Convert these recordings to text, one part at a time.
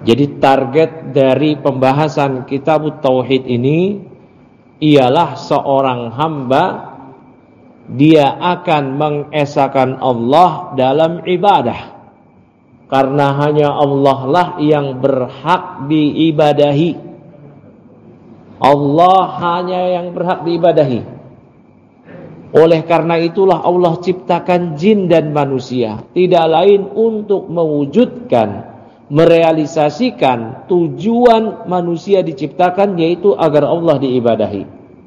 Jadi target dari pembahasan kitab tauhid ini ialah seorang hamba dia akan mengesahkan Allah dalam ibadah. Karena hanya Allah lah yang berhak diibadahi. Allah hanya yang berhak diibadahi. Oleh karena itulah Allah ciptakan jin dan manusia, tidak lain untuk mewujudkan, merealisasikan tujuan manusia diciptakan, yaitu agar Allah diibadahi.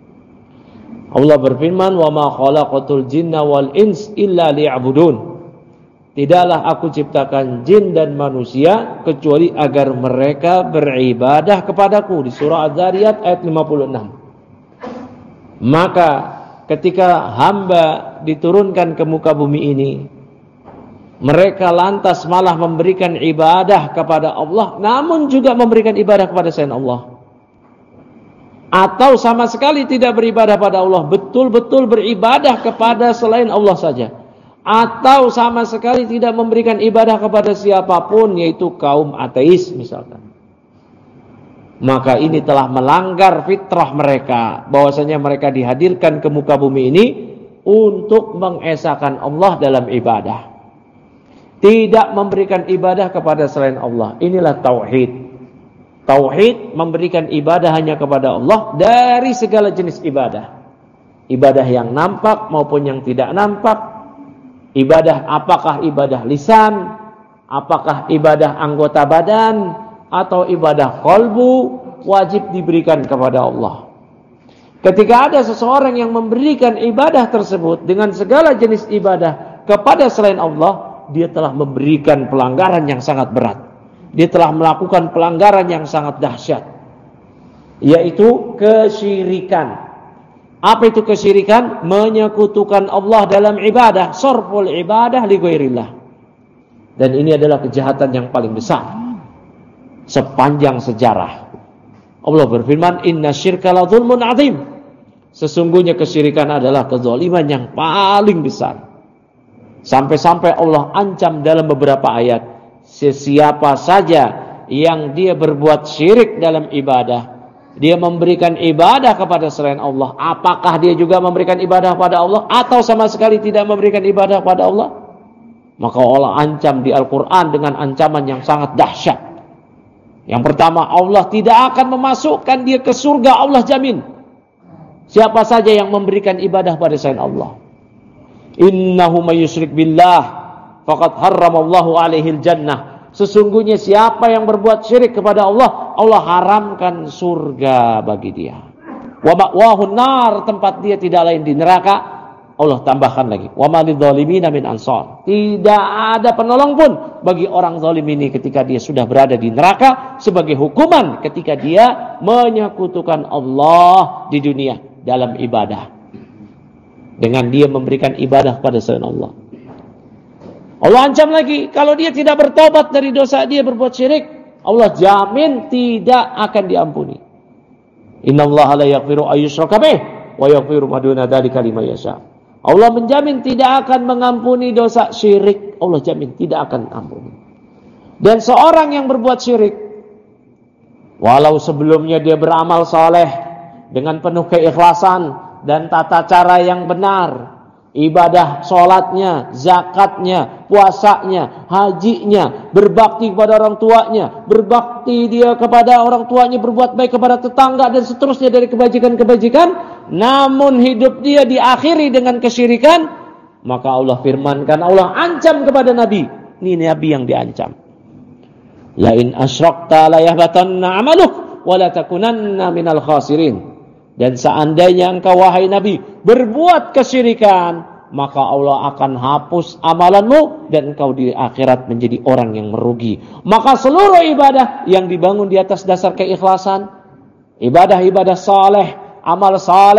Allah berfirman, "Wa ma khalaqatul jinna wal ins illa liya'budun." Tidaklah aku ciptakan jin dan manusia kecuali agar mereka beribadah kepadaku, di surah Az-Zariyat ayat 56. Maka ketika hamba diturunkan ke muka bumi ini, mereka lantas malah memberikan ibadah kepada Allah, namun juga memberikan ibadah kepada selain Allah. Atau sama sekali tidak beribadah pada Allah, betul-betul beribadah kepada selain Allah saja. Atau sama sekali tidak memberikan ibadah kepada siapapun, yaitu kaum ateis misalkan. Maka ini telah melanggar fitrah mereka, bahwasanya mereka dihadirkan ke muka bumi ini untuk mengesahkan Allah dalam ibadah, tidak memberikan ibadah kepada selain Allah. Inilah tauhid. Tauhid memberikan ibadah hanya kepada Allah dari segala jenis ibadah. Ibadah yang nampak maupun yang tidak nampak. Ibadah apakah ibadah lisan, apakah ibadah anggota badan, atau ibadah qalbu, wajib diberikan kepada Allah. Ketika ada seseorang yang memberikan ibadah tersebut dengan segala jenis ibadah kepada selain Allah, dia telah memberikan pelanggaran yang sangat berat. Dia telah melakukan pelanggaran yang sangat dahsyat, yaitu kesyirikan. Apa itu kesyirikan? Menyekutukan Allah dalam ibadah, sarful ibadah li ghairillah. Dan ini adalah kejahatan yang paling besar sepanjang sejarah. Allah berfirman, "Inna syirka la dzulmun 'adzim." Sesungguhnya kesyirikan adalah kezaliman yang paling besar. Sampai-sampai Allah ancam dalam beberapa ayat, sesiapa saja yang dia berbuat syirik dalam ibadah, dia memberikan ibadah kepada selain Allah, apakah dia juga memberikan ibadah pada Allah atau sama sekali tidak memberikan ibadah pada Allah, maka Allah ancam di Al-Quran dengan ancaman yang sangat dahsyat. Yang pertama, Allah tidak akan memasukkan dia ke surga, Allah jamin. Siapa saja yang memberikan ibadah pada selain Allah. Innahu may yusyrik billah faqad harramallahu alaihil jannah. Sesungguhnya siapa yang berbuat syirik kepada Allah, Allah haramkan surga bagi dia. Wa ma'wahun nar, tempat dia tidak lain di neraka. Allah tambahkan lagi, wa ma lidzalimina min ansar. Tidak ada penolong pun bagi orang zalim ini ketika dia sudah berada di neraka, sebagai hukuman ketika dia menyekutukan Allah di dunia dalam ibadah, dengan dia memberikan ibadah pada selain Allah. Allah ancam lagi, kalau dia tidak bertobat dari dosa dia berbuat syirik, Allah jamin tidak akan diampuni. Innallaha la yaghfiru ayyushraka bih wa yaghfiru ma duna dzalika liman yasha. Allah menjamin tidak akan mengampuni dosa syirik. Allah jamin tidak akan ampuni. Dan seorang yang berbuat syirik, walau sebelumnya dia beramal saleh dengan penuh keikhlasan dan tata cara yang benar, ibadah sholatnya, zakatnya, puasanya, hajinya, berbakti kepada orang tuanya, berbakti dia kepada orang tuanya, berbuat baik kepada tetangga dan seterusnya dari kebajikan-kebajikan, namun hidup dia diakhiri dengan kesyirikan, maka Allah firmankan, Allah ancam kepada Nabi. Ini Nabi yang diancam. La in asyrakta la yahbatanna 'amaluk wa la takunanna minal khasirin. Dan seandainya engkau wahai Nabi berbuat kesyirikan, maka Allah akan hapus amalanmu dan engkau di akhirat menjadi orang yang merugi. Maka seluruh ibadah yang dibangun di atas dasar keikhlasan, ibadah-ibadah saleh, amal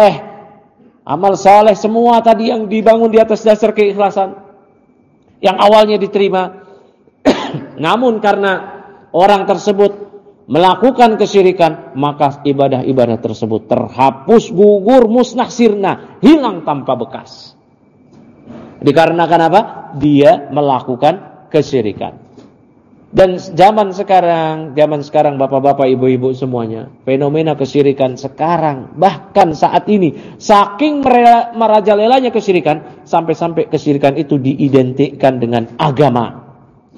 saleh semua tadi yang dibangun di atas dasar keikhlasan, yang awalnya diterima, namun karena orang tersebut melakukan kesyirikan, maka ibadah-ibadah tersebut terhapus, gugur, musnah, sirna, hilang tanpa bekas. Dikarenakan apa? Dia melakukan kesyirikan. Dan zaman sekarang bapak-bapak, ibu-ibu semuanya, fenomena kesyirikan sekarang, bahkan saat ini, saking merajalelanya kesyirikan, sampai-sampai kesyirikan itu diidentikan dengan agama.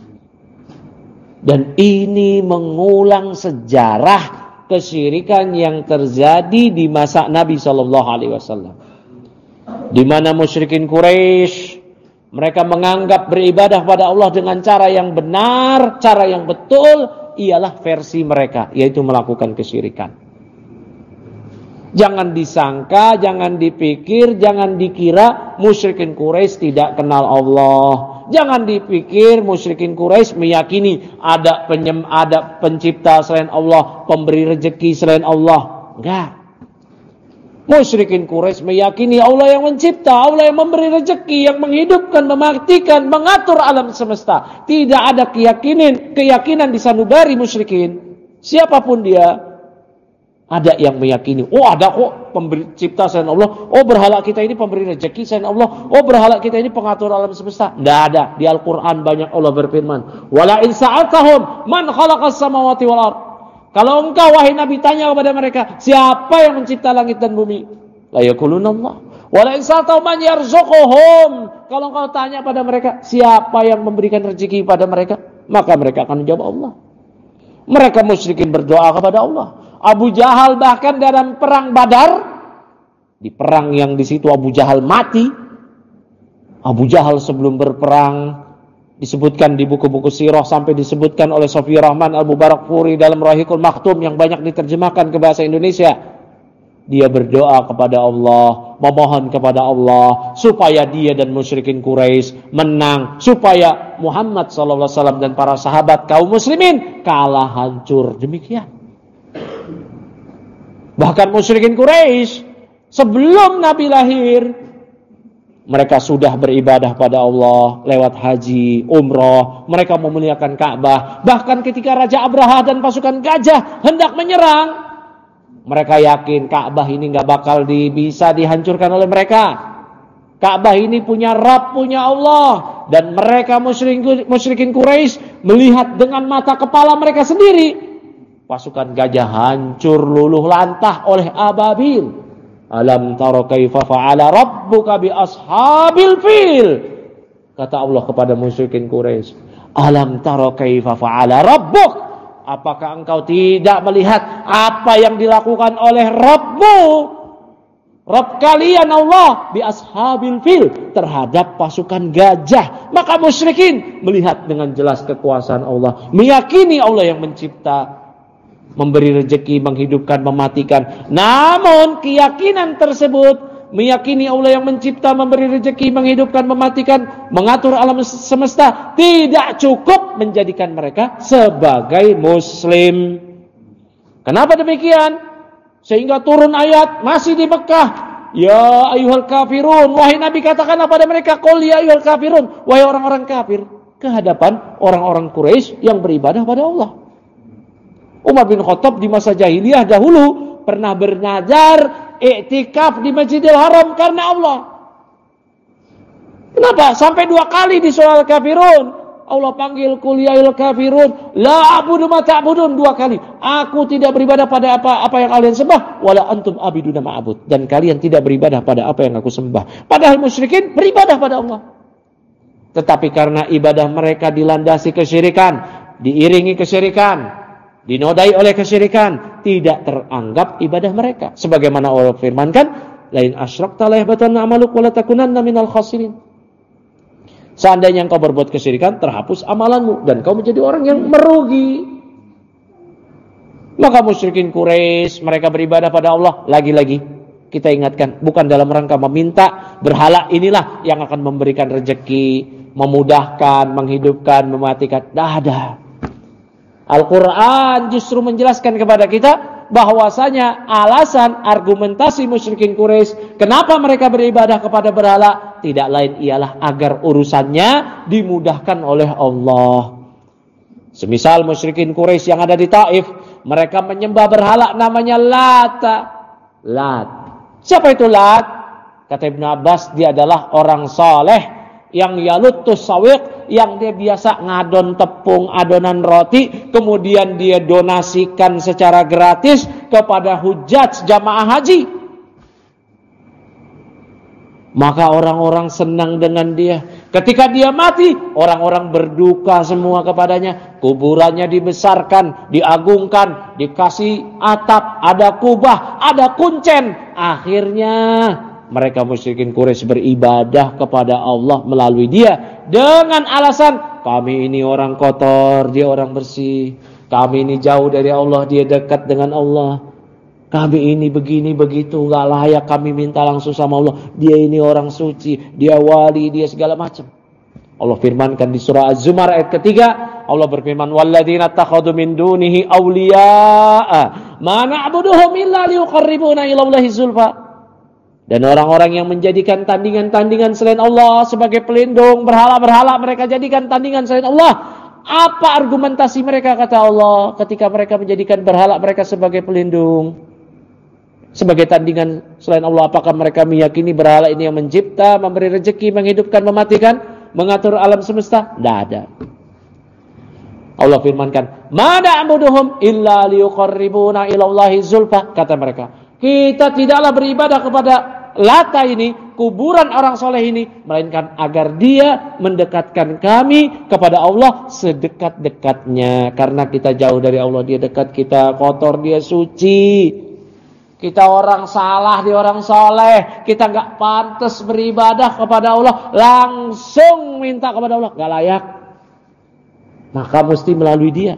Dan ini mengulang sejarah kesyirikan yang terjadi di masa Nabi SAW, di mana musyrikin Quraisy mereka menganggap beribadah pada Allah dengan cara yang benar, cara yang betul, ialah versi mereka, yaitu melakukan kesyirikan. Jangan disangka, jangan dipikir, jangan dikira musyrikin Quraisy tidak kenal Allah. Jangan dipikir musyrikin Quraisy meyakini ada pencipta selain Allah, pemberi rezeki selain Allah. Enggak. Musyrikin Quraisy meyakini Allah yang mencipta, Allah yang memberi rezeki, yang menghidupkan, mematikan, mengatur alam semesta. Tidak ada keyakinan di sanubari musyrikin. Siapapun dia, ada yang meyakini, oh ada kok pemberi cipta selain Allah, oh berhala kita ini pemberi rezeki selain Allah, oh berhala kita ini pengatur alam semesta. Tidak ada. Di Al-Quran banyak Allah berfirman, wala in sa'altahum man khalaqas samawati wal ardh. Kalau engkau wahai Nabi tanya kepada mereka, siapa yang mencipta langit dan bumi? La yaquluna Allah. Wala in sa'altahum man yarzuquhum. Kalau engkau tanya pada mereka, siapa yang memberikan rezeki pada mereka? Maka mereka akan menjawab Allah. Mereka musyrikin berdoa kepada Allah. Abu Jahal bahkan dalam perang Badar, di perang yang di situ Abu Jahal mati. Abu Jahal sebelum berperang, disebutkan di buku-buku sirah, sampai disebutkan oleh Sofi Rahman Al-Mubarakfuri dalam Rahiqul Maktum yang banyak diterjemahkan ke bahasa Indonesia. Dia berdoa kepada Allah, memohon kepada Allah supaya dia dan musyrikin Quraisy menang, supaya Muhammad SAW dan para sahabat kaum muslimin kalah hancur. Demikian. Bahkan musyrikin Quraisy sebelum Nabi lahir, mereka sudah beribadah pada Allah lewat haji, umrah. Mereka memuliakan Ka'bah. Bahkan ketika Raja Abraha dan pasukan gajah hendak menyerang, mereka yakin Ka'bah ini gak bakal bisa dihancurkan oleh mereka. Ka'bah ini punya Rabb, punya Allah. Dan mereka musyrikin Quraisy melihat dengan mata kepala mereka sendiri, pasukan gajah hancur luluh lantah oleh ababil. Alam tara kaifa fa'ala rabbuka bi ashabil fil. Kata Allah kepada musyrikin Quraisy, alam tara kaifa fa'ala rabbuk. Apakah engkau tidak melihat apa yang dilakukan oleh Rabbmu, Rabb kalian Allah, bi ashabil fil, terhadap pasukan gajah. Maka musyrikin melihat dengan jelas kekuasaan Allah, meyakini Allah yang mencipta, memberi rezeki, menghidupkan, mematikan. Namun keyakinan tersebut, meyakini Allah yang mencipta, memberi rezeki, menghidupkan, mematikan, mengatur alam semesta, tidak cukup menjadikan mereka sebagai muslim. Kenapa demikian? Sehingga turun ayat masih di Mekah, ya ayyuhal kafirun, wahai Nabi katakanlah pada mereka, qul ya ayyuhal kafirun, wahai orang-orang kafir, ke hadapan orang-orang Quraisy yang beribadah pada Allah. Umar bin Khattab di masa jahiliyah dahulu pernah bernazar iktikaf di Masjidil Haram karena Allah. Kenapa? Sampai 2 kali di surah Al-Kafirun Allah panggil qul ya ayyuhal kafirun la a'budu ma ta'budun, 2 kali. Aku tidak beribadah pada apa yang kalian sembah, wala antum abiduna ma'bud, dan kalian tidak beribadah pada apa yang aku sembah. Padahal musyrikin beribadah pada Allah. Tetapi karena ibadah mereka dilandasi kesyirikan, diiringi kesyirikan, dinodai oleh kesyirikan, tidak teranggap ibadah mereka. Sebagaimana Allah firmankan, lain asyrakta la yahbatanna amaluk wa la takunanna minal khasirin. Seandainya engkau berbuat kesyirikan, terhapus amalanmu dan kau menjadi orang yang merugi. Maka musyrikin Quraisy mereka beribadah pada Allah. Lagi-lagi kita ingatkan, bukan dalam rangka meminta berhala inilah yang akan memberikan rezeki, memudahkan, menghidupkan, mematikan. Tidak ada. Al-Quran justru menjelaskan kepada kita bahwasanya alasan argumentasi musyrikin Quraisy kenapa mereka beribadah kepada berhala tidak lain ialah agar urusannya dimudahkan oleh Allah. Semisal musyrikin Quraisy yang ada di Taif, mereka menyembah berhala namanya Lat. Siapa itu Lat? Kata Ibnu Abbas, dia adalah orang saleh yang yalutus sawiq, yang dia biasa ngadon tepung, adonan roti, kemudian dia donasikan secara gratis kepada hujjaj jamaah haji. Maka orang-orang senang dengan dia. Ketika dia mati, orang-orang berduka semua kepadanya. Kuburannya dibesarkan, diagungkan, dikasih atap, ada kubah, ada kuncen. Akhirnya mereka musyrikin Quraisy beribadah kepada Allah melalui dia dengan alasan, kami ini orang kotor, dia orang bersih. Kami ini jauh dari Allah, dia dekat dengan Allah. Kami ini begini begitu, gak layak kami minta langsung sama Allah. Dia ini orang suci, dia wali, dia segala macam. Allah firmankan di surah Az-Zumar ayat ketiga, Allah berfirman, walladzina takhadhu min dunihi awliya'a ma na'buduhum illa liyuqarribuna ila Allahi zulfa. Dan orang-orang yang menjadikan tandingan-tandingan selain Allah sebagai pelindung, berhala-berhala mereka jadikan tandingan selain Allah. Apa argumentasi mereka, kata Allah, ketika mereka menjadikan berhala mereka sebagai pelindung, sebagai tandingan selain Allah? Apakah mereka meyakini berhala ini yang mencipta, memberi rezeki, menghidupkan, mematikan, mengatur alam semesta? Tidak ada. Allah firmankan, ma na'buduhum illa liyuqarribuna ila Allahi zulfa. Kata mereka, kita tidaklah beribadah kepada Lata ini, kuburan orang soleh ini, melainkan agar dia mendekatkan kami kepada Allah sedekat-dekatnya. Karena kita jauh dari Allah, dia dekat. Kita kotor, dia suci. Kita orang salah, dia orang soleh. Kita gak pantas beribadah kepada Allah, langsung minta kepada Allah, gak layak. Maka mesti melalui dia.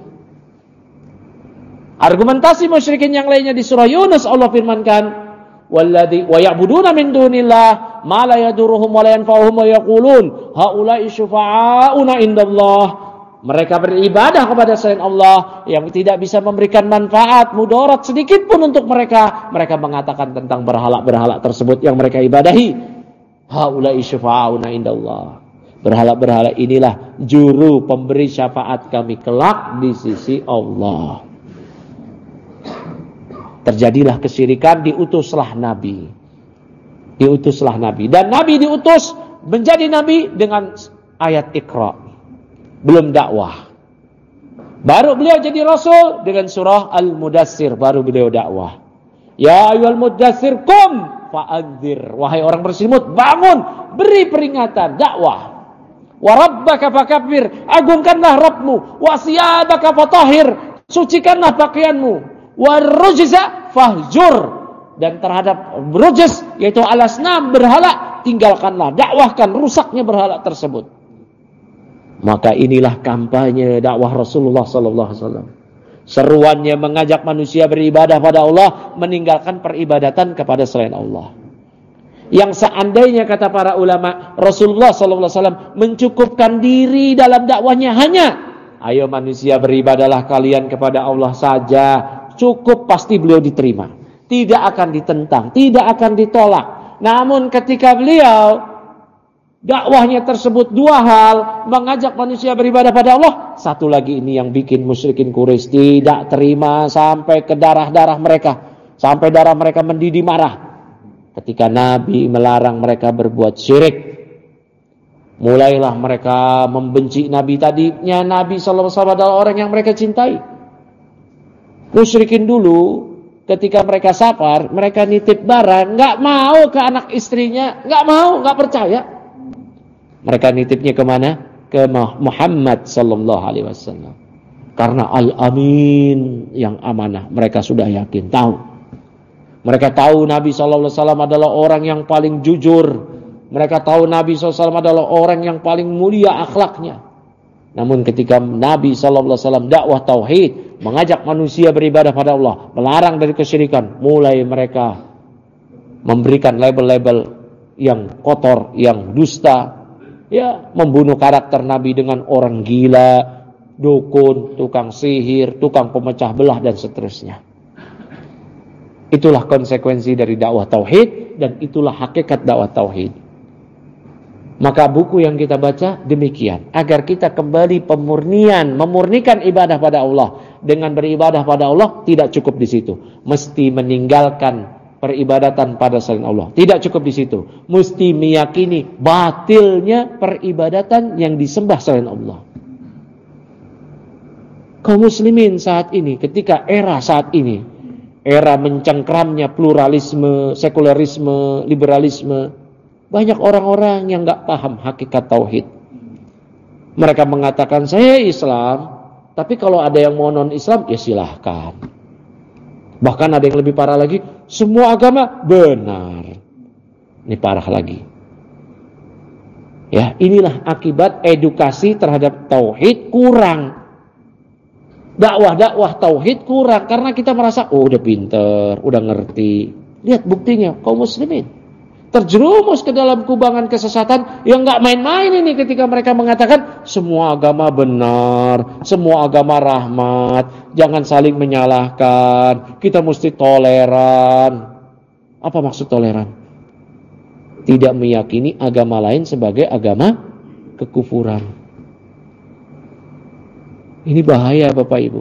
Argumentasi musyrikin yang lainnya di surah Yunus, Allah firmankan, walladzi wa ya'buduna min dunillah ma la yadurruhum wa la yanfa'uhum wa yaqulun haula'i syufa'auna indallah. Mereka beribadah kepada selain Allah yang tidak bisa memberikan manfaat, mudarat sedikit pun untuk mereka. Mereka mengatakan tentang berhala-berhala tersebut yang mereka ibadahi, haula'i syufa'auna indallah. Berhala-berhala inilah juru pemberi syafaat kami kelak di sisi Allah. Terjadilah kesyirikan, diutuslah Nabi. Diutuslah Nabi. Dan Nabi diutus menjadi Nabi dengan ayat Iqra. Belum dakwah. Baru beliau jadi Rasul dengan surah Al-Mudassir. Baru beliau dakwah. Ya ayyuhal mudassir qum fa'adzir. Wahai orang berselimut, bangun. Beri peringatan, dakwah. Wa rabbaka fakabbir. Agungkanlah Rabbmu. Wa siyabaka fatahhir. Sucikanlah pakaianmu. Warujza fahjur, dan terhadap rujz yaitu alasnam berhala, tinggalkanlah, dakwahkan rusaknya berhala tersebut. Maka inilah kampanye dakwah Rasulullah sallallahu alaihi wasallam. Seruannya mengajak manusia beribadah pada Allah, meninggalkan peribadatan kepada selain Allah. Yang seandainya, kata para ulama, Rasulullah sallallahu alaihi wasallam mencukupkan diri dalam dakwahnya hanya, ayo manusia beribadahlah kalian kepada Allah saja, cukup, pasti beliau diterima. Tidak akan ditentang, tidak akan ditolak. Namun ketika beliau dakwahnya tersebut dua hal, mengajak manusia beribadah pada Allah, satu lagi ini yang bikin musyrikin Quraisy tidak terima sampai ke darah-darah mereka, sampai darah mereka mendidih marah. Ketika Nabi melarang mereka berbuat syirik, mulailah mereka membenci Nabi. Tadinya Nabi sallallahu alaihi wasallam adalah orang yang mereka cintai. Musyrikin dulu ketika mereka safar, mereka nitip barang, nggak mau ke anak istrinya, nggak mau, nggak percaya. Mereka nitipnya kemana? Ke Muhammad sallallahu alaihi wasallam. Karena Al-Amin, yang amanah, mereka sudah yakin, tahu. Mereka tahu Nabi sallallahu alaihi wasallam adalah orang yang paling jujur. Mereka tahu Nabi sallallahu alaihi wasallam adalah orang yang paling mulia akhlaknya. Namun ketika Nabi sallallahu alaihi wasallam dakwah tauhid, mengajak manusia beribadah pada Allah, melarang dari kesyirikan, mulai mereka memberikan label-label yang kotor, yang dusta, ya, membunuh karakter Nabi dengan orang gila, dukun, tukang sihir, tukang pemecah belah, dan seterusnya. Itulah konsekuensi dari dakwah tauhid, dan itulah hakikat dakwah tauhid. Maka buku yang kita baca demikian, agar kita kembali memurnikan ibadah pada Allah. Dengan beribadah pada Allah tidak cukup di situ, mesti meninggalkan peribadatan pada selain Allah. Tidak cukup di situ. Mesti meyakini batilnya peribadatan yang disembah selain Allah. Kaum muslimin saat ini, ketika era saat ini, era mencengkramnya pluralisme, sekularisme, liberalisme, banyak orang-orang yang gak paham hakikat tauhid. Mereka mengatakan, saya Islam, tapi kalau ada yang mau non-Islam, ya silahkan. Bahkan ada yang lebih parah lagi, semua agama benar. Ini parah lagi. Ya, inilah akibat edukasi terhadap tauhid kurang. Dakwah tauhid kurang karena kita merasa udah pinter, udah ngerti. Lihat buktinya kaum muslimin terjerumus ke dalam kubangan kesesatan yang enggak main-main ini ketika mereka mengatakan semua agama benar, semua agama rahmat, jangan saling menyalahkan, kita mesti toleran. Apa maksud toleran? Tidak meyakini agama lain sebagai agama kekufuran. Ini bahaya Bapak Ibu.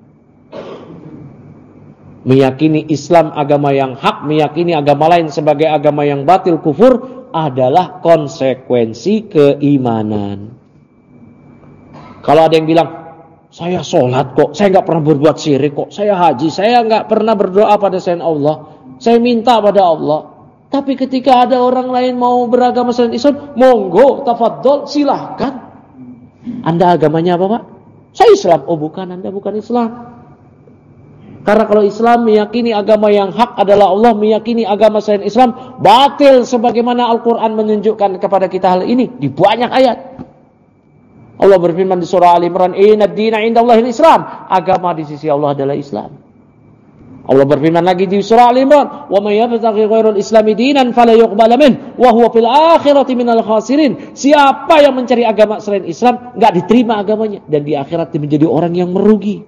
Meyakini Islam agama yang hak, meyakini agama lain sebagai agama yang batil kufur adalah konsekuensi keimanan. Kalau ada yang bilang, saya sholat kok, saya gak pernah berbuat syirik kok, saya haji, saya gak pernah berdoa pada selain Allah, saya minta pada Allah. Tapi ketika ada orang lain mau beragama selain Islam, monggo, tafadhol, silahkan. Anda agamanya apa Pak? Saya Islam. Oh bukan, Anda bukan Islam. Karena kalau Islam meyakini agama yang hak adalah Allah, meyakini agama selain Islam batil, sebagaimana Al-Quran menunjukkan kepada kita hal ini di banyak ayat. Allah berfirman di surah Al-Imran, "Inna ad-dina 'indallahil Islam." Agama di sisi Allah adalah Islam. Allah berfirman lagi di surah Al-Imran, "Wa may yabtaghi ghairal islami dinan fala yuqbal min wa huwa fil akhirati minal khasirin." Siapa yang mencari agama selain Islam, enggak diterima agamanya dan di akhirat dia menjadi orang yang merugi.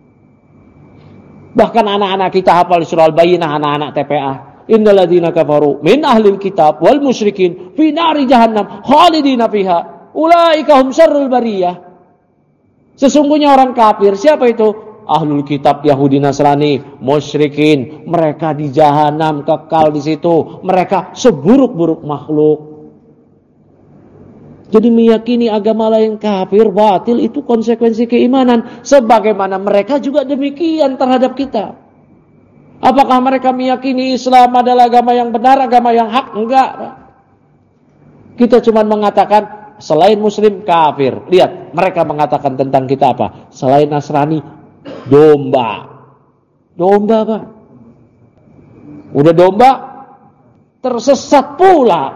Bahkan anak-anak kita hafal surah Al-Bayyinah, anak-anak TPA, "Innal ladzina kafaru min ahlil kitab wal musyrikin fi nari jahannam khalidina fiha ulaika hum syarrul bariyah." Sesungguhnya orang kafir, siapa itu? Ahlul kitab, Yahudi, Nasrani, musyrikin, mereka di jahanam kekal di situ. Mereka seburuk-buruk makhluk. Jadi meyakini agama lain kafir, batil, itu konsekuensi keimanan. Sebagaimana mereka juga demikian terhadap kita. Apakah mereka meyakini Islam adalah agama yang benar, agama yang hak? Enggak. Kita cuma mengatakan selain muslim kafir. Lihat, mereka mengatakan tentang kita apa? Selain Nasrani domba. Domba Pak. Udah domba tersesat pula.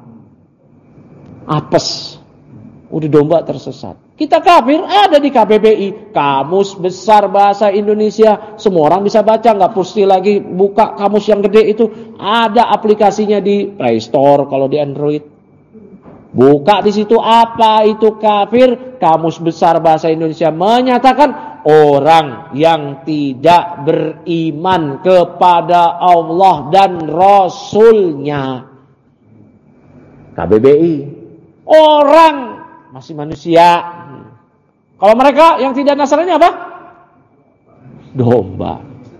Apes. Udah domba tersesat. Kita kafir ada di KBBI, Kamus Besar Bahasa Indonesia. Semua orang bisa baca, enggak mesti lagi buka kamus yang gede itu. Ada aplikasinya di Play Store kalau di Android. Buka di situ apa itu kafir. Kamus Besar Bahasa Indonesia menyatakan orang yang tidak beriman kepada Allah dan Rasulnya. KBBI. Orang masih manusia. Kalau mereka yang tidak Nasrani apa? Domba.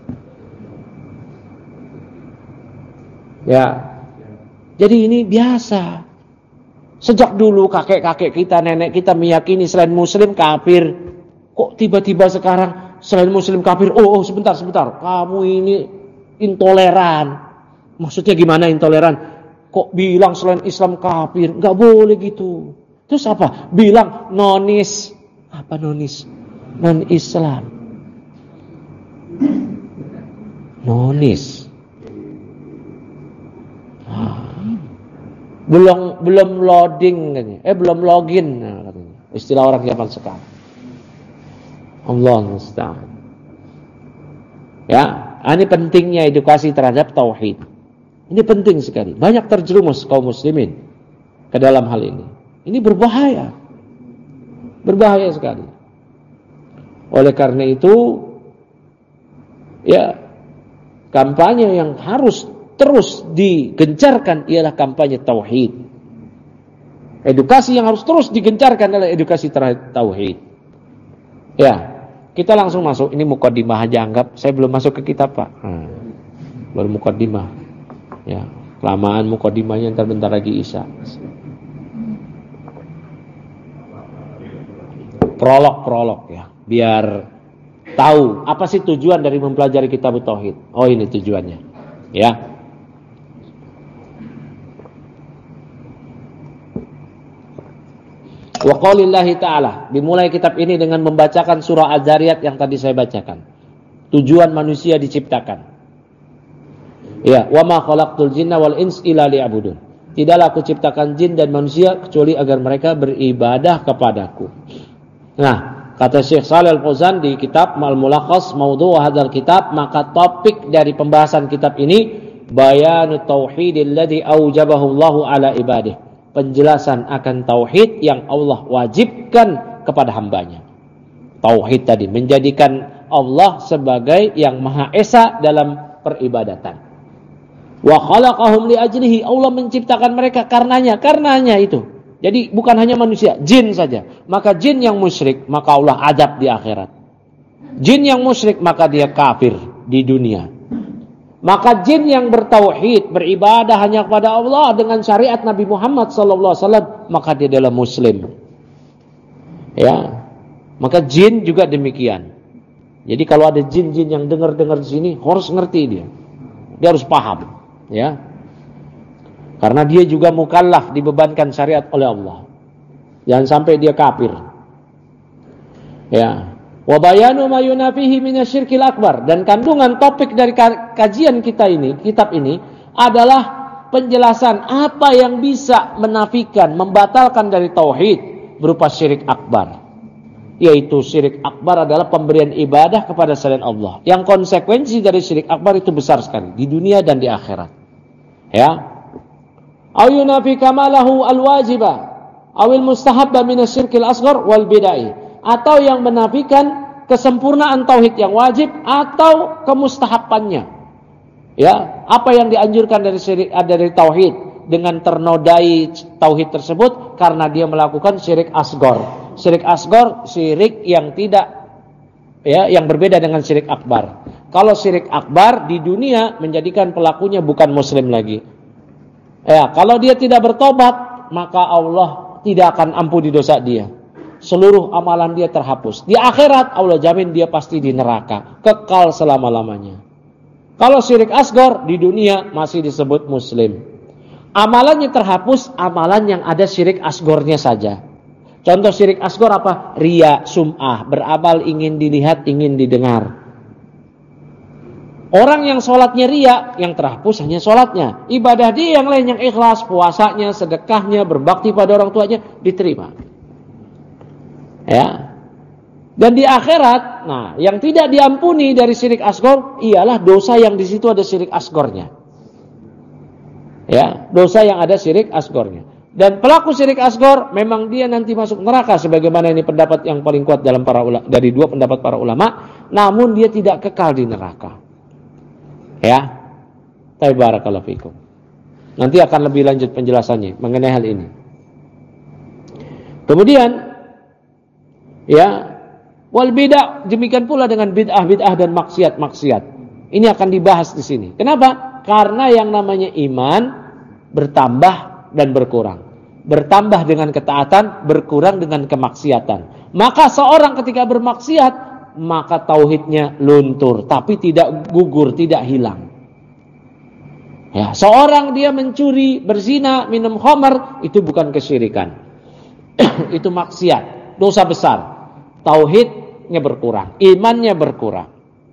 Ya. Jadi ini biasa. Sejak dulu kakek-kakek kita, nenek kita meyakini selain muslim kafir. Kok tiba-tiba sekarang selain muslim kafir? Oh sebentar. Kamu ini intoleran. Maksudnya gimana intoleran? Kok bilang selain Islam kafir? Enggak boleh gitu. Terus apa? Bilang nonis. Apa nonis? Non-Islam. Nonis. Belum loading katanya. Belum login katanya. Istilah orang zaman sekarang. Allah musta'an. Ya, ini pentingnya edukasi terhadap tauhid. Ini penting sekali. Banyak terjerumus kaum muslimin ke dalam hal ini. Ini berbahaya. Berbahaya sekali. Oleh karena itu, ya, kampanye yang harus terus digencarkan ialah kampanye tauhid. Edukasi yang harus terus digencarkan adalah edukasi terhadap tauhid. Ya, kita langsung masuk. Ini mukaddimah aja, anggap saya belum masuk ke kitab Pak. Baru mukaddimah. Ya, kelamaan mukadimahnya, ntar bentar lagi Isya. Prolog ya, biar tahu apa sih tujuan dari mempelajari kitab tauhid. Oh, ini tujuannya. Ya. Wa qaulillahi ta'ala, dimulai kitab ini dengan membacakan surah Az-Zariyat yang tadi saya bacakan. Tujuan manusia diciptakan. Ya, wa ma khalaqtul jinna wal ins illa liya'budun. Tidaklah aku ciptakan jin dan manusia kecuali agar mereka beribadah kepadaku. Nah, kata Syekh Shalih Al-Fauzan di kitab Al-Mulakhas Maudhu' hadzal kitab, maka topik dari pembahasan kitab ini bayanu tauhidil ladzi aujabahu Allahu ala ibadihi. Penjelasan akan tauhid yang Allah wajibkan kepada hambanya. Tauhid tadi menjadikan Allah sebagai yang Maha Esa dalam peribadatan. Wa khalaqahum li ajlihi, Allah menciptakan mereka karenanya itu. Jadi bukan hanya manusia, jin saja. Maka jin yang musyrik, maka Allah azab di akhirat. Jin yang musyrik, maka dia kafir di dunia. Maka jin yang bertauhid, beribadah hanya kepada Allah dengan syariat Nabi Muhammad SAW, maka dia adalah muslim. Ya, maka jin juga demikian. Jadi kalau ada jin-jin yang dengar-dengar di sini, harus ngerti dia. Dia harus paham, ya. Karena dia juga mukallaf, dibebankan syariat oleh Allah. Jangan sampai dia kafir. Ya. Wa bayanu ma yunafihi minasyirkil akbar, dan kandungan topik dari kajian kita ini, kitab ini adalah penjelasan apa yang bisa menafikan, membatalkan dari tauhid berupa syirik akbar. Yaitu syirik akbar adalah pemberian ibadah kepada selain Allah. Yang konsekuensi dari syirik akbar itu besar sekali di dunia dan di akhirat. Ya. Aw yunafi kamalahu alwajiba awil mustahabba minasyirkil asghar wal bid'ah, atau yang menafikan kesempurnaan tauhid yang wajib atau kemustahabannya. Ya, apa yang dianjurkan dari tauhid dengan ternodai tauhid tersebut karena dia melakukan syirik asghar. Syirik asghar syirik yang tidak, ya, yang berbeda dengan syirik akbar. Kalau syirik akbar di dunia menjadikan pelakunya bukan muslim lagi. Ya, kalau dia tidak bertobat, maka Allah tidak akan ampuni dosa dia. Seluruh amalan dia terhapus. Di akhirat Allah jamin dia pasti di neraka, kekal selama-lamanya. Kalau syirik asghar di dunia masih disebut muslim. Amalannya terhapus, amalan yang ada syirik asgharnya saja. Contoh syirik asghar apa? Riya, sum'ah, beramal ingin dilihat, ingin didengar. Orang yang sholatnya riya, yang terhapus hanya sholatnya. Ibadah dia yang lain, yang ikhlas, puasanya, sedekahnya, berbakti pada orang tuanya, diterima. Ya. Dan di akhirat, nah, yang tidak diampuni dari syirik asghar ialah dosa yang di situ ada syirik asgharnya. Ya, dosa yang ada syirik asgharnya. Dan pelaku syirik asghar memang dia nanti masuk neraka, sebagaimana ini pendapat yang paling kuat dalam dari dua pendapat para ulama, namun dia tidak kekal di neraka. Ya, barakallahu fikum. Nanti akan lebih lanjut penjelasannya mengenai hal ini. Kemudian, ya, wal bid'ah, demikian pula dengan bid'ah dan maksiat. Ini akan dibahas di sini. Kenapa? Karena yang namanya iman bertambah dan berkurang. Bertambah dengan ketaatan, berkurang dengan kemaksiatan. Maka seorang ketika bermaksiat, maka tauhidnya luntur, tapi tidak gugur, tidak hilang. Ya, seorang dia mencuri, berzina, minum khamar, itu bukan kesyirikan. Itu maksiat, dosa besar. Tauhidnya berkurang, imannya berkurang.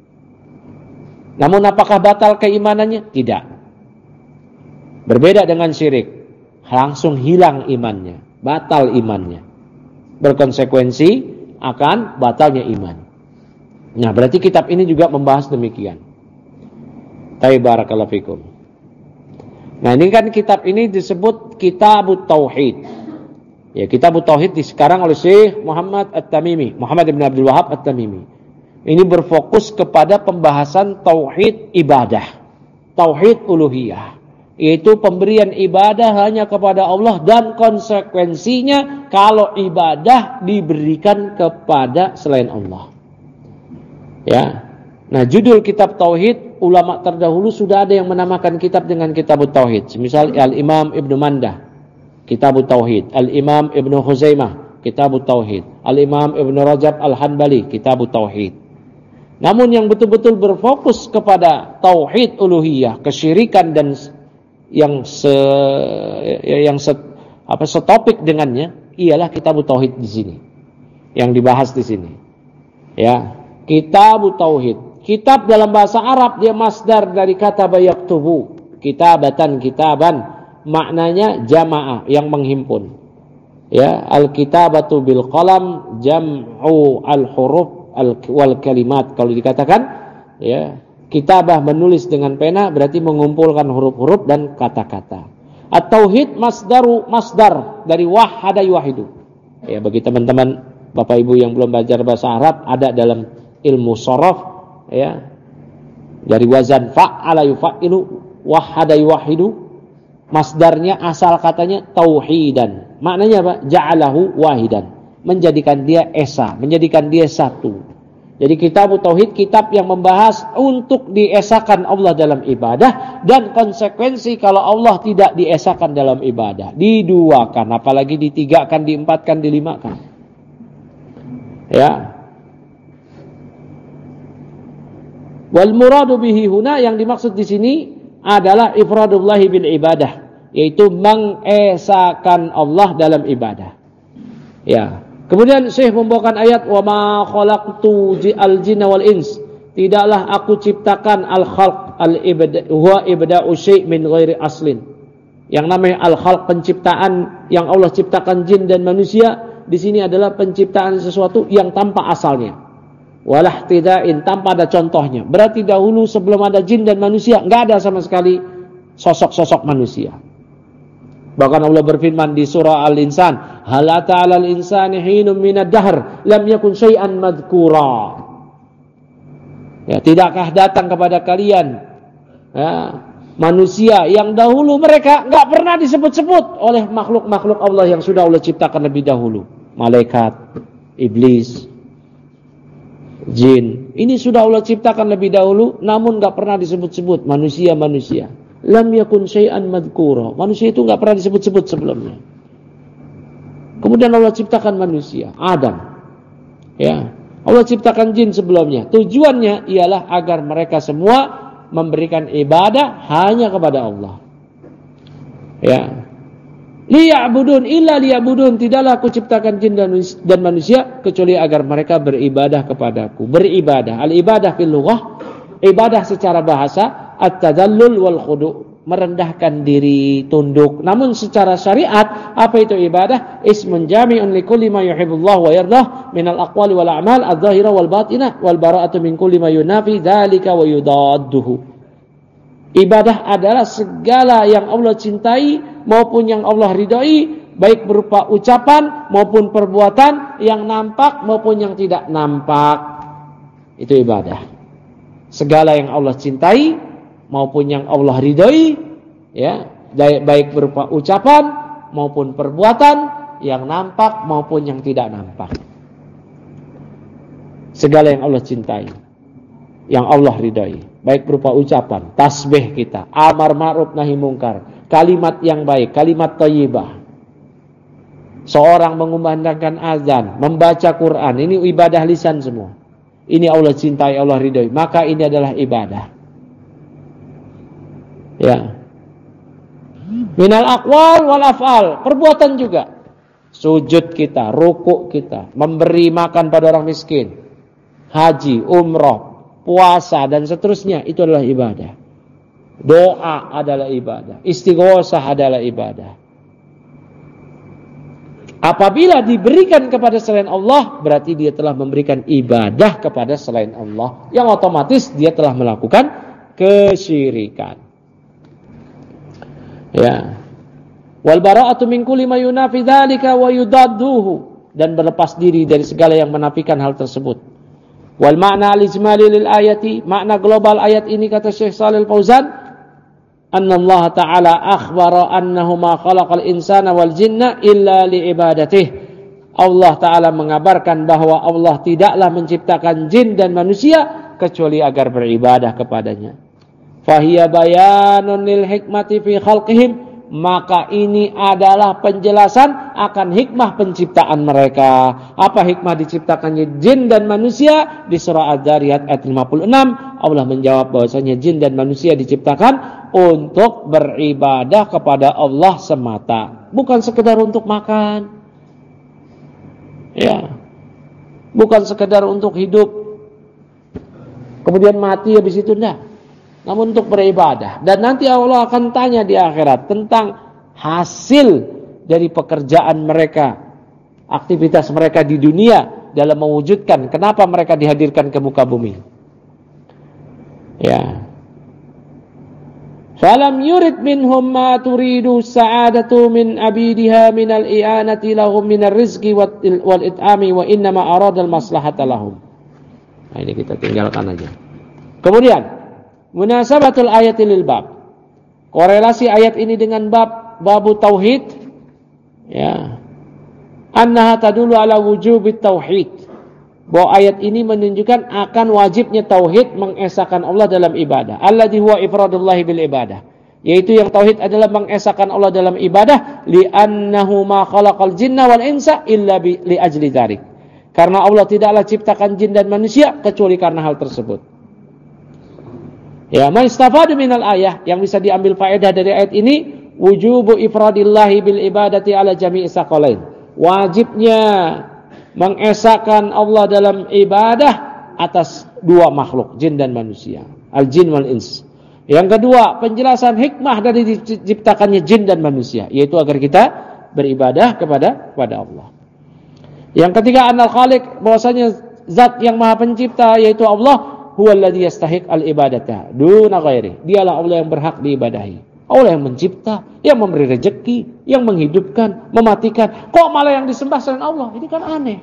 Namun apakah batal keimanannya? Tidak. Berbeda dengan syirik, langsung hilang imannya, batal imannya. Berkonsekuensi akan batalnya iman. Nah, berarti kitab ini juga membahas demikian. Barakallahu fikum. Nah, ini kan kitab ini disebut Kitabut Tauhid. Ya, Kitabut Tauhid sekarang oleh Syekh Muhammad At-Tamimi, Muhammad bin Abdul Wahhab At-Tamimi. Ini berfokus kepada pembahasan tauhid ibadah, tauhid uluhiyah, yaitu pemberian ibadah hanya kepada Allah dan konsekuensinya kalau ibadah diberikan kepada selain Allah. Ya. Nah, judul kitab tauhid ulama terdahulu sudah ada yang menamakan kitab dengan Kitabut Tauhid. Misal Al-Imam Ibnu Mandah, Kitabut Tauhid. Al-Imam Ibnu Khuzaimah, Kitabut Tauhid. Al-Imam Ibnu Rajab Al-Hanbali, Kitabut Tauhid. Namun yang betul-betul berfokus kepada tauhid uluhiyah, kesyirikan dan setopik dengannya ialah Kitabut Tauhid di sini. Yang dibahas di sini. Ya, Kitabut Tauhid. Kitab dalam bahasa Arab dia masdar dari kata yaktubu, kitabatan, kitaban, maknanya jamaah yang menghimpun. Ya, al-kitabatu bil qalam jam'u al-huruf wal kalimat. Kalau dikatakan ya, kitabah menulis dengan pena berarti mengumpulkan huruf-huruf dan kata-kata. At-tauhid masdar dari wahada yuwahidu. Ya, bagi teman-teman Bapak Ibu yang belum belajar bahasa Arab, ada dalam ilmu sharaf ya, dari wazan fa'ala yufa'ilu wahada yuwahidu, masdarnya asal katanya tauhidan. Maknanya apa? Ja'alahu wahidan, menjadikan dia esa, menjadikan dia satu. Jadi Kitabut Tauhid kitab yang membahas untuk diesakan Allah dalam ibadah dan konsekuensi kalau Allah tidak diesakan dalam ibadah, diduakan, apalagi ditigakan, diempatkan, dilimakan. Ya. Wal muradu bihi huna, yang dimaksud di sini adalah ifradullahi bil ibadah, yaitu mengesakan Allah dalam ibadah. Ya. Kemudian Syekh membawakan ayat wa ma khalaqtu al jinna wal ins, tidaklah aku ciptakan al khalq al ibda huwa ibda'u syai' min ghairi aslin. Yang namanya al khalq, penciptaan yang Allah ciptakan jin dan manusia, di sini adalah penciptaan sesuatu yang tanpa asalnya. Walah tida'in, tanpa ada contohnya. Berarti dahulu sebelum ada jin dan manusia enggak ada sama sekali sosok-sosok manusia. Bahkan Allah berfirman di surah Al-Insan, hal ata 'alal insani hinum minad dahr lam yakun syai'an madhkura. Ya, tidakkah datang kepada kalian ya, manusia yang dahulu mereka enggak pernah disebut-sebut oleh makhluk-makhluk Allah yang sudah Allah ciptakan lebih dahulu. Malaikat, iblis, jin. Ini sudah Allah ciptakan lebih dahulu namun enggak pernah disebut-sebut manusia-manusia. Lam yakun syai'an madhkura. Manusia itu enggak pernah disebut-sebut sebelumnya. Kemudian Allah ciptakan manusia, Adam. Ya. Allah ciptakan jin sebelumnya. Tujuannya ialah agar mereka semua memberikan ibadah hanya kepada Allah. Ya. Liya'budun illa liya'budun, tidaklah aku ciptakan jin dan manusia kecuali agar mereka beribadah kepadaku. Beribadah. Al-ibadah fil lughah, ibadah secara bahasa, at-tadallul wal khudu', merendahkan diri, tunduk. Namun secara syariat, apa itu ibadah? Ismun jami'un likulli ma yuhibbullahu wa yardah minal aqwali wal a'mal adh-dhahira wal batinah wal bara'atu min kulli ma yunafi dzalika wa yudadduhu. Ibadah adalah segala yang Allah cintai maupun yang Allah ridhai, baik berupa ucapan maupun perbuatan, yang nampak maupun yang tidak nampak. Itu ibadah. Segala yang Allah cintai maupun yang Allah ridhai, ya, baik berupa ucapan maupun perbuatan, yang nampak maupun yang tidak nampak. Segala yang Allah cintai, yang Allah ridhai, baik berupa ucapan, tasbih kita, amar ma'ruf nahi mungkar, kalimat yang baik, kalimat thayyibah. Seorang mengumandangkan azan, membaca Quran, ini ibadah lisan semua. Ini Allah cintai, Allah ridhai, maka ini adalah ibadah. Ya. Minal aqwal wal af'al, perbuatan juga. Sujud kita, rukuk kita, memberi makan pada orang miskin, haji, umrah, puasa dan seterusnya, itu adalah ibadah. Doa adalah ibadah, istighosah adalah ibadah. Apabila diberikan kepada selain Allah, berarti dia telah memberikan ibadah kepada selain Allah, yang otomatis dia telah melakukan kesyirikan. Ya. Wal bara'atu min kulli ma yunafi dzalika wa yudadduhu, dan berlepas diri dari segala yang menafikan hal tersebut. Wal ma'na al-ijmali lil ayati, makna global ayat ini kata Syekh Shalih Al-Fauzan, anna Allah Ta'ala akhbara annahu ma khalaqal insana wal jinna illa li ibadatihi. Allah Ta'ala mengabarkan bahwa Allah tidaklah menciptakan jin dan manusia kecuali agar beribadah kepadanya. fahiya bayanun lil hikmati fi khalqihim, maka ini adalah penjelasan akan hikmah penciptaan mereka. Apa hikmah diciptakannya jin dan manusia? Di surah Az-Zariyat ayat 56 Allah menjawab bahwasanya jin dan manusia diciptakan untuk beribadah kepada Allah semata, bukan sekedar untuk makan. Ya. Bukan sekedar untuk hidup kemudian mati habis itu enggak. Namun untuk beribadah. Dan nanti Allah akan tanya di akhirat tentang hasil dari pekerjaan mereka, aktivitas mereka di dunia dalam mewujudkan kenapa mereka dihadirkan ke muka bumi. Ya. Falam yurid minhum ma turidu sa'adatu min abidiha minal i'anati lahum minar rizqi wal it'ami wa innama aradal maslahata lahum. Nah, ini kita tinggalkan aja. Kemudian munasabatul ayati lil bab. Korelasi ayat ini dengan babu tauhid, ya. Annaha tadullu ala wujubit tauhid. Bahwa ayat ini menunjukkan akan wajibnya tauhid, mengesahkan Allah dalam ibadah. Alladzi huwa ifradullahi bil ibadah. Yaitu yang tauhid adalah mengesahkan Allah dalam ibadah, li'annahu ma khalaqal jinna wal insa illa li ajli dzalik. Karena Allah tidaklah ciptakan jin dan manusia kecuali karena hal tersebut. Ya, ma'istafadu minal ayah, yang bisa diambil faedah dari ayat ini, wujubu ifradillahi bil ibadati ala jami'i saqalain. Wajibnya mengesahkan Allah dalam ibadah atas dua makhluk, jin dan manusia, al-jin wal ins. Yang kedua, penjelasan hikmah dari diciptakannya jin dan manusia, yaitu agar kita beribadah kepada Allah. Yang ketiga, annal khaliq, bahwasanya zat yang maha pencipta yaitu Allah, huwallazi yastahiq al-ibadata duna ghairi. Dialah Allah yang berhak diibadahi. Allah yang mencipta, yang memberi rezeki, yang menghidupkan, mematikan. Kok malah yang disembah selain Allah? Ini kan aneh.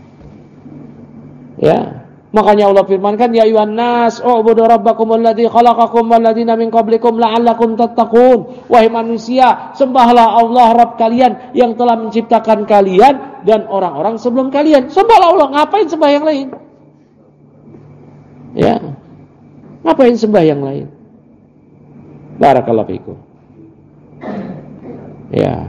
Ya. Makanya Allah firmankan, ya ayuhan nas, u'budu rabbakum alladzi khalaqakum walladzina min qablikum la'allakum tattaqun. Wahai manusia, sembahlah Allah Rabb kalian yang telah menciptakan kalian dan orang-orang sebelum kalian. Sembahlah Allah, ngapain sembah yang lain? Ya. Ngapain sembah yang lain? Barakallahu fikum. Ya.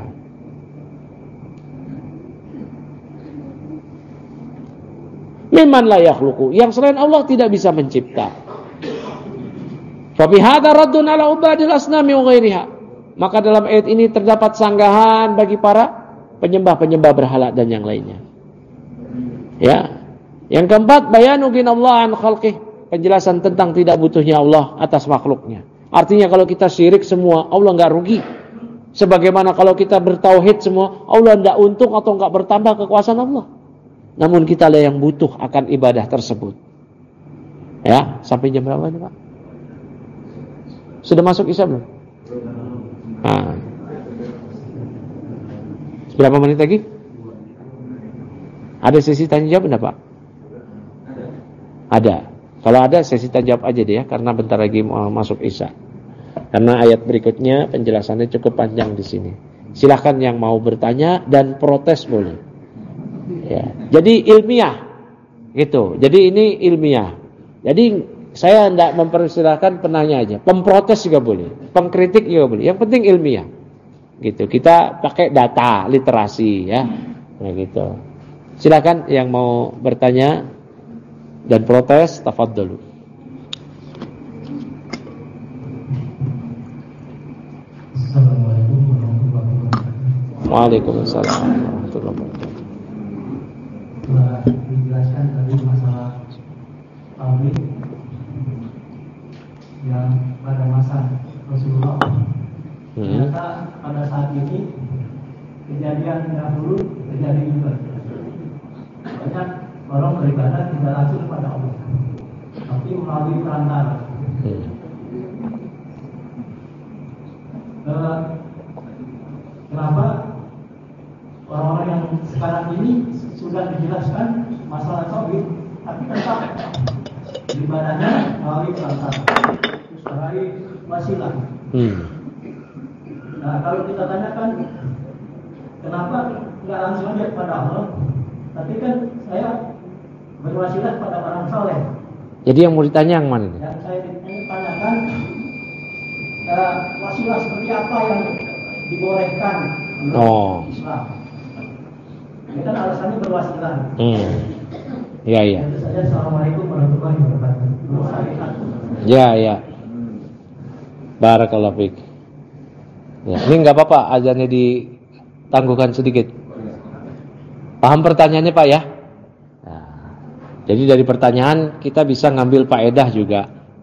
Mimman la yakhluqu, yang selain Allah tidak bisa mencipta. Fa bi hadza raddun ala ubadil asnami wa ghairiha. Maka dalam ayat ini terdapat sanggahan bagi para penyembah-penyembah berhala dan yang lainnya. Ya. Yang keempat, bayanu ghinallahi an khalqih, penjelasan tentang tidak butuhnya Allah atas makhluknya. Artinya kalau kita syirik semua, Allah enggak rugi. Sebagaimana kalau kita bertauhid semua, Allah enggak untung atau enggak bertambah kekuasaan Allah. Namun kita lah yang butuh akan ibadah tersebut. Ya, sampai jam berapa ini Pak? Sudah masuk Isya belum? Nah. Berapa menit lagi? Ada sesi tanya jawab enggak Pak? Ada. Kalau ada sesi tanya jawab aja deh ya, karena bentar lagi mau masuk Isya. Karena ayat berikutnya penjelasannya cukup panjang di sini. Silakan yang mau bertanya dan protes boleh. Ya, jadi ilmiah gitu. Jadi ini ilmiah. Jadi saya tidak mempersilahkan penanya aja. Pemprotes juga boleh, pengkritik juga boleh. Yang penting ilmiah. Gitu. Kita pakai data, literasi ya. Nah gitu. Silakan yang mau bertanya dan protes, tafadhalu. Assalamualaikum warahmatullahi wabarakatuh. Waalaikumsalam warahmatullahi wabarakatuh. Telah dijelaskan tadi masalah tauhid yang pada masa Rasulullah. Ternyata pada saat ini kejadian dahulu terjadi juga. Banyak orang beribadah tidak langsung kepada Allah, tapi melalui perantara. Kenapa orang-orang yang sekarang ini sudah dijelaskan masalah tauhid, tapi tetap ibadahnya melalui perantara, melalui wasilah. Nah, kalau kita tanyakan kenapa nggak langsung aja kepada Allah, tapi kan saya berwasilah pada orang saleh. Jadi yang mau ditanya yang mana? Yang saya tanyakan wasilah seperti apa yang dibolehkan di Islam. Ini kan alasannya berwasilah. Ya, ya. Tentu saja Assalamualaikum warahmatullahi wabarakatuh. Ya. Barakallahu fiik. Ya, ini enggak apa-apa azannya ditangguhkan sedikit. Paham pertanyaannya, Pak ya? Nah, jadi dari pertanyaan kita bisa ngambil faedah juga.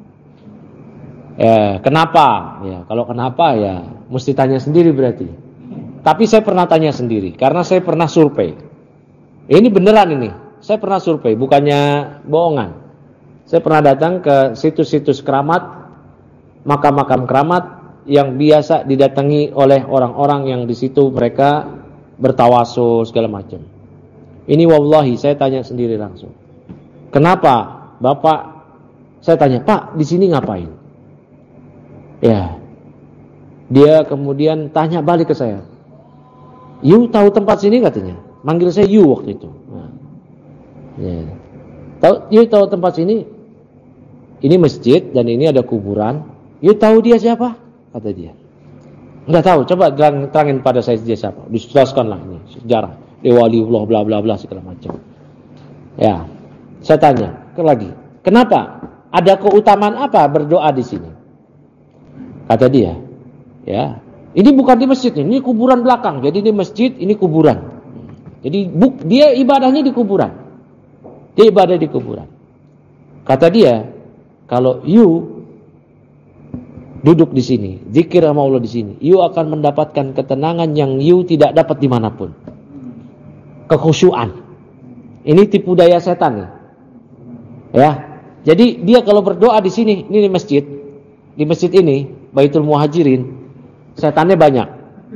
Kenapa? Ya, kalau kenapa ya mesti tanya sendiri berarti. Tapi saya pernah tanya sendiri karena saya pernah survei. Ini beneran ini. Saya pernah survei, bukannya bohongan. Saya pernah datang ke situs-situs keramat, makam-makam keramat yang biasa didatangi oleh orang-orang yang di situ mereka bertawasul segala macam. Ini wallahi saya tanya sendiri langsung. Kenapa, Bapak? Saya tanya, Pak, di sini ngapain? Ya. Dia kemudian tanya balik ke saya. You tahu tempat sini katanya. Manggil saya you waktu itu. Nah. Ya. You tahu tempat sini? Ini masjid dan ini ada kuburan. You tahu dia siapa? Kata dia. Enggak tahu. Coba terangin pada saya dia siapa. Dijelaskanlah ini sejarah. Dia waliullah bla bla bla segala macam. Ya. Saya tanya lagi. Kenapa? Ada keutamaan apa berdoa di sini? Kata dia, ya, ini bukan di masjid, ini kuburan belakang. Jadi ini masjid, ini kuburan. Jadi dia ibadahnya di kuburan. Dia ibadah di kuburan. Kata dia, kalau you duduk di sini, zikir sama Allah di sini, you akan mendapatkan ketenangan yang you tidak dapat dimanapun. Kekhusyuan. Ini tipu daya setan. Ya, jadi dia kalau berdoa di sini, ini masjid, di masjid ini. Baitul Muhajirin, setannya banyak.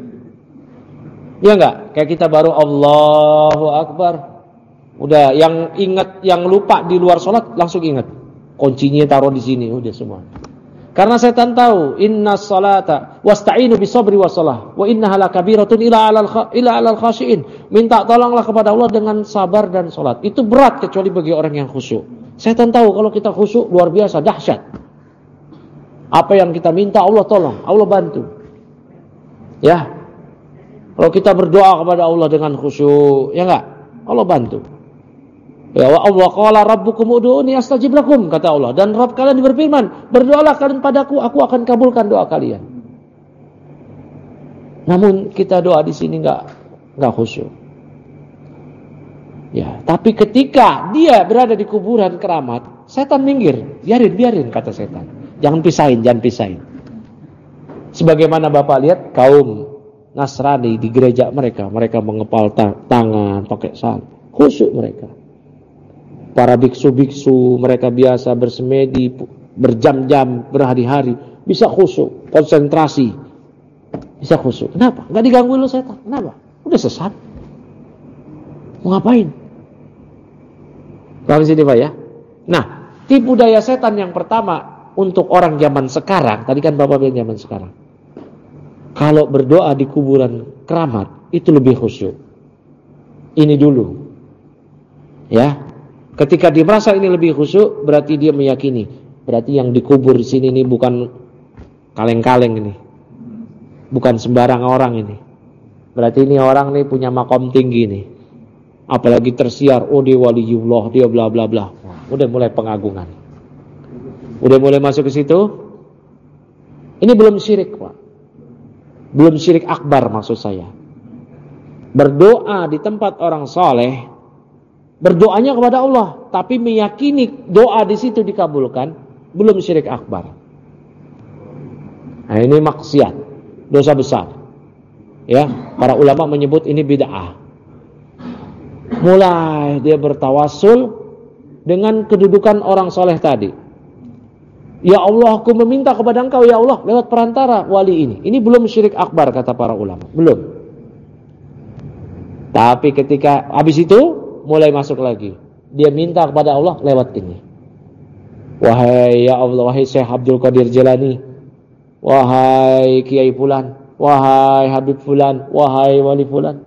Ya enggak? Kayak kita baru Allahu Akbar. Udah yang ingat, yang lupa di luar sholat langsung ingat. Kuncinya taruh di sini, udah semua. Karena setan tahu, inna salata wasta'inu bisabri wassalah wa innaha lakabiratun ila alal khashiin. Minta tolonglah kepada Allah dengan sabar dan salat. Itu berat kecuali bagi orang yang khusyuk. Setan tahu kalau kita khusyuk luar biasa dahsyat. Apa yang kita minta Allah tolong, Allah bantu. Ya. Kalau kita berdoa kepada Allah dengan khusyuk, ya enggak? Allah bantu. Ya Allah qala rabbukum ud'uni astajib lakum, kata Allah. Dan Rabb kalian berfirman, berdoalah kalian padaku, aku akan kabulkan doa kalian. Namun kita doa di sini enggak khusyuk. Ya, tapi ketika dia berada di kuburan keramat, setan minggir, biarin kata setan. Jangan pisahin. Sebagaimana Bapak lihat kaum Nasrani di gereja mereka mengepal tangan pakai sal, khusyuk mereka. Para biksu-biksu mereka biasa bersemedi berjam-jam, berhari-hari, bisa khusyuk, konsentrasi, bisa khusyuk. Kenapa? Enggak diganggu lu setan. Kenapa? Udah sesat. Mau ngapain? Paham sini Pak ya? Nah, tipu daya setan yang pertama untuk orang zaman sekarang, tadi kan Bapak bilang zaman sekarang. Kalau berdoa di kuburan keramat itu lebih khusyuk. Ini dulu. Ya. Ketika dia merasa ini lebih khusyuk, berarti dia meyakini, berarti yang dikubur di sini ini bukan kaleng-kaleng ini. Bukan sembarang orang ini. Berarti ini orang nih punya makom tinggi nih. Apalagi tersiar, oh dia waliullah, dia bla bla bla. Udah mulai pengagungan. Udah mulai masuk ke situ. Ini belum syirik, Pak. Belum syirik akbar maksud saya. Berdoa di tempat orang soleh, berdoanya kepada Allah, tapi meyakini doa di situ dikabulkan, belum syirik akbar. Nah, ini maksiat, dosa besar. Ya, para ulama menyebut ini bid'ah. Mulai dia bertawasul dengan kedudukan orang soleh tadi. Ya Allah, aku meminta kepada engkau ya Allah lewat perantara wali ini. Ini belum syirik akbar kata para ulama. Belum. Tapi ketika habis itu mulai masuk lagi. Dia minta kepada Allah lewat ini. Wahai ya Allah, wahai Syekh Abdul Qadir Jilani, wahai Kiai Fulan, wahai Habib Fulan, wahai wali Fulan,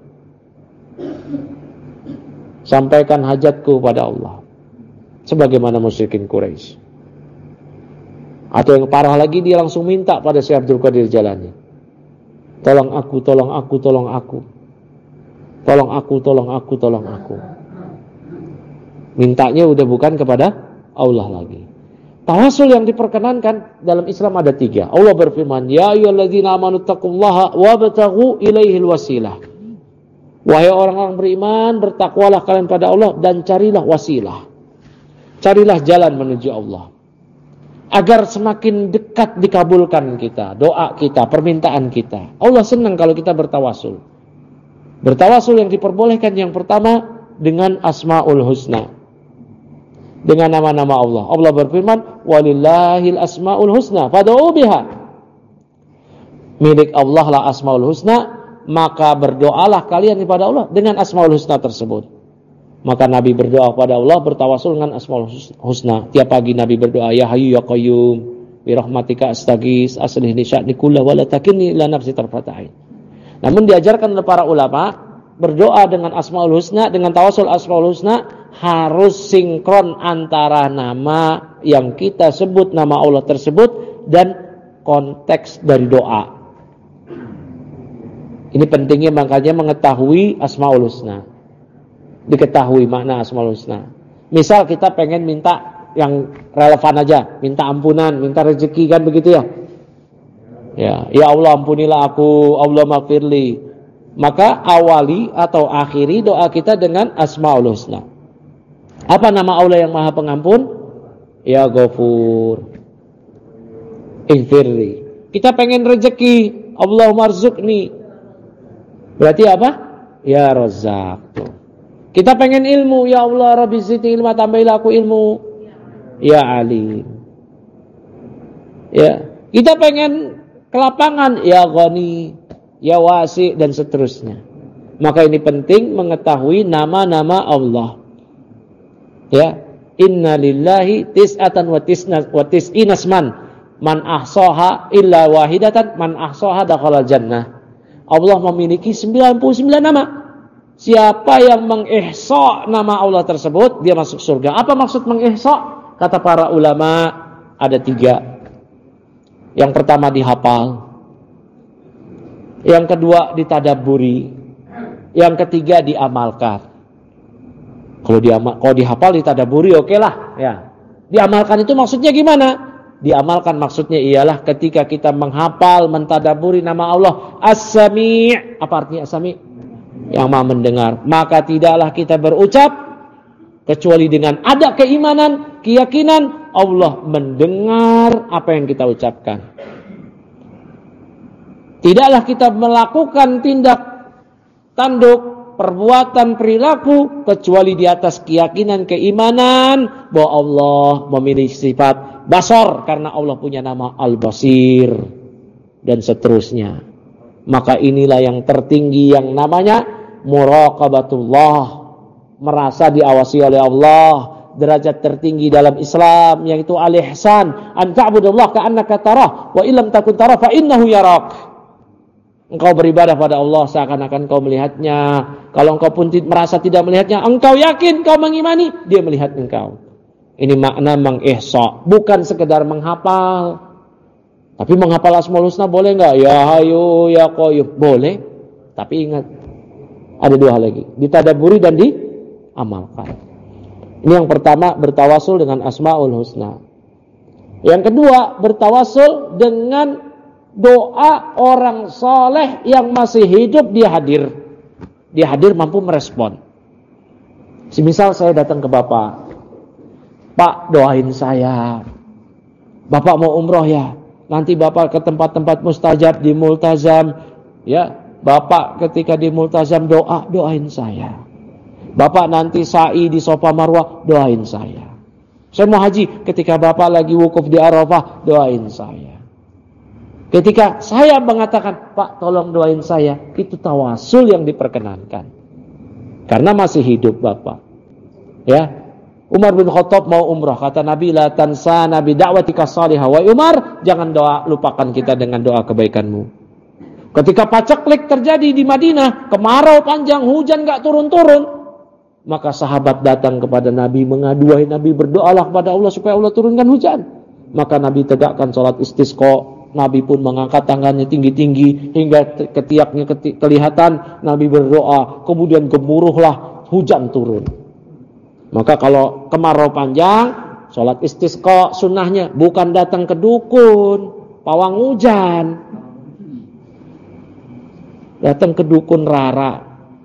sampaikan hajatku pada Allah. Sebagaimana musyrikin Quraisy. Atau yang parah lagi, dia langsung minta pada Syekh Abdul Qadir Jailani. Tolong aku, tolong aku, tolong aku. Tolong aku, tolong aku, tolong aku. Mintanya udah bukan kepada Allah lagi. Tawasul yang diperkenankan dalam Islam ada 3. Allah berfirman, ya ayyuhalladzina amanu taqullaha wabtaghu ilaihil wasilah. Wahai orang-orang beriman, bertakwalah kalian pada Allah dan carilah wasilah. Carilah jalan menuju Allah. Agar semakin dekat dikabulkan kita, doa kita, permintaan kita. Allah senang kalau kita bertawasul. Bertawasul yang diperbolehkan yang pertama dengan Asmaul Husna. Dengan nama-nama Allah. Allah berfirman, walillahil asmaul husna fad'u biha. Milik Allah lah Asmaul Husna, maka berdoalah kalian kepada Allah dengan Asmaul Husna tersebut. Maka Nabi berdoa kepada Allah, bertawasul dengan Asmaul Husna. Tiap pagi Nabi berdoa, ya hayyu ya qayyum bi rahmatika astaghits aslih li sya'ni kullahu wa la takilni ila nafsi tarfata'in. Namun diajarkan oleh para ulama, berdoa dengan Asmaul Husna, dengan tawasul Asmaul Husna harus sinkron antara nama yang kita sebut, nama Allah tersebut, dan konteks dari doa. Ini pentingnya, makanya mengetahui Asmaul Husna. Diketahui makna Asmaul Husna. Misal kita pengen minta yang relevan aja, minta ampunan, minta rezeki, kan begitu ya? Ya Allah ampunilah aku, Allah maghfirli. Maka awali atau akhiri doa kita dengan Asmaul Husna. Apa nama Allah yang Maha Pengampun? Ya Ghafur, Ighfirli. Kita pengen rezeki, Allahumma rzuqni. Berarti apa? Ya Razzaq. Kita pengen ilmu, ya Allah Rabbi zidni ilma, tambahilah aku ilmu. Ya Alim. Ya, kita pengen kelapangan, ya Ghani, ya Wasi, dan seterusnya. Maka ini penting mengetahui nama-nama Allah. Ya, inna lillahi tis'atan wa tis'ina asman man ahsaha illa wahidatan man ahsaha dakhala jannah. Allah memiliki 99 nama. Siapa yang mengihsa nama Allah tersebut, dia masuk surga. Apa maksud mengihsa? Kata para ulama ada 3. Yang pertama dihafal, yang kedua ditadabburi, yang ketiga diamalkan. Kalau dihafal, ditadabburi, oke lah. Ya. Diamalkan itu maksudnya gimana? Diamalkan maksudnya ialah ketika kita menghafal, mentadabburi nama Allah As-Sami'. Apa artinya As-Sami'? Yang Maha mendengar. Maka tidaklah kita berucap kecuali dengan ada keimanan, keyakinan Allah mendengar apa yang kita ucapkan. Tidaklah kita melakukan tindak tanduk, perbuatan, perilaku kecuali di atas keyakinan, keimanan bahwa Allah memiliki sifat basar karena Allah punya nama Al-Basir dan seterusnya. Maka inilah yang tertinggi yang namanya muraqabatullah, merasa diawasi oleh Allah. Derajat tertinggi dalam Islam yaitu al-ihsan, an ta'budallaha ka'annaka tarah wa illam takun tarah fa innahu yarak. Engkau beribadah pada Allah seakan-akan kau melihatnya. Kalau engkau pun merasa tidak melihatnya, engkau yakin, kau mengimani, dia melihat engkau. Ini makna mengihsa, bukan sekedar menghafal. Tapi menghafal Asmaul Husna boleh enggak? Ya Hayyu ya Qayyum, boleh. Tapi ingat, ada 2 hal lagi, ditadabburi dan diamalkan. Ini yang pertama, bertawasul dengan Asmaul Husna. Yang kedua, bertawasul dengan doa orang soleh yang masih hidup, dia hadir. Dia hadir mampu merespon. Semisal saya datang ke Bapak, Pak doain saya, Bapak mau umroh ya, nanti Bapak ke tempat-tempat mustajab di multazam, ya Bapak ketika di multazam doain saya. Bapak nanti sa'i di Safa Marwah, doain saya. Saya mau haji, ketika Bapak lagi wukuf di Arafah, doain saya. Ketika saya mengatakan, Pak tolong doain saya, itu tawasul yang diperkenankan. Karena masih hidup Bapak. Ya, Umar bin Khattab mau umrah, kata Nabi, la tansana bi da'watika salihah. Wa Umar, jangan lupakan kita dengan doa kebaikanmu. Ketika paceklik terjadi di Madinah, kemarau panjang, hujan gak turun-turun, maka sahabat datang kepada Nabi mengadu, Nabi berdoalah kepada Allah supaya Allah turunkan hujan. Maka Nabi tegakkan sholat istisqa. Nabi pun mengangkat tangannya tinggi-tinggi hingga ketiaknya kelihatan. Nabi berdoa, kemudian gemuruhlah hujan turun. Maka kalau kemarau panjang, sholat istisqa sunnahnya bukan datang ke dukun, pawang hujan. Datang ke dukun rara.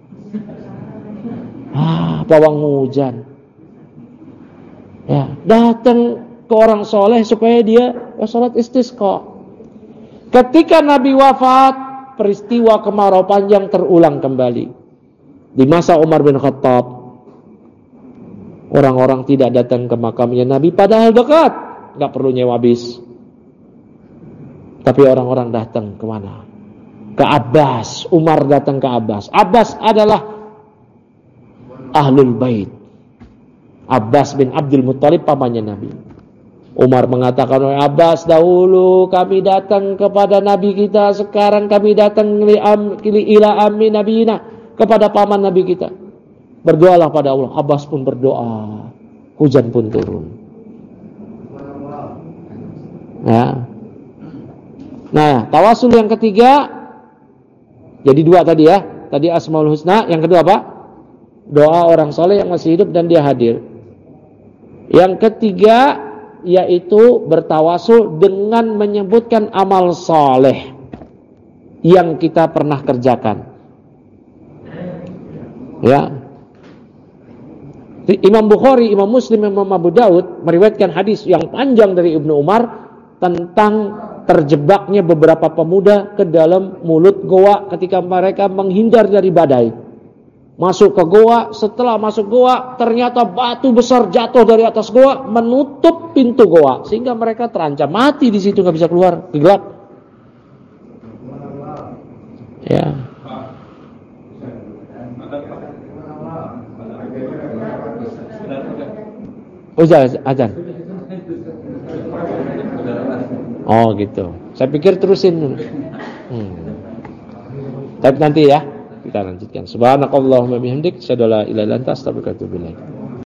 Pawang hujan. Ya, datang ke orang soleh supaya dia sholat istisqa. Ketika Nabi wafat, peristiwa kemarau panjang terulang kembali. Di masa Umar bin Khattab, orang-orang tidak datang ke makamnya Nabi padahal dekat, nggak perlu nyewa bis. Tapi orang-orang datang ke mana? Ke Abbas. Umar datang ke Abbas. Abbas adalah Ahlul Bait. Abbas bin Abdul Muttalib pamannya Nabi. Umar mengatakan, oleh Abbas, dahulu kami datang kepada Nabi kita, sekarang kami datang ila ammi nabiyina, kepada paman Nabi kita. Berdoalah pada Allah. Abbas pun berdoa. Hujan pun turun. Ya. Nah, tawasul yang ketiga, jadi dua tadi ya. Tadi Asmaul Husna, yang kedua apa? Doa orang soleh yang masih hidup dan dia hadir. Yang ketiga yaitu bertawasul dengan menyebutkan amal soleh yang kita pernah kerjakan. Ya. Imam Bukhari, Imam Muslim, Imam Abu Daud meriwayatkan hadis yang panjang dari Ibnu Umar tentang terjebaknya beberapa pemuda ke dalam mulut goa ketika mereka menghindar dari badai. Masuk ke goa, setelah masuk goa ternyata batu besar jatuh dari atas goa menutup pintu goa sehingga mereka terancam mati di situ, nggak bisa keluar, gelap. Ya. Azan. Oh gitu. Saya pikir terusin. Tapi nanti ya kita lanjutkan. Subhanakallahumma bihamdik, asyhadu an la ilaha illa anta, astaghfiruka wa atubu ilaik.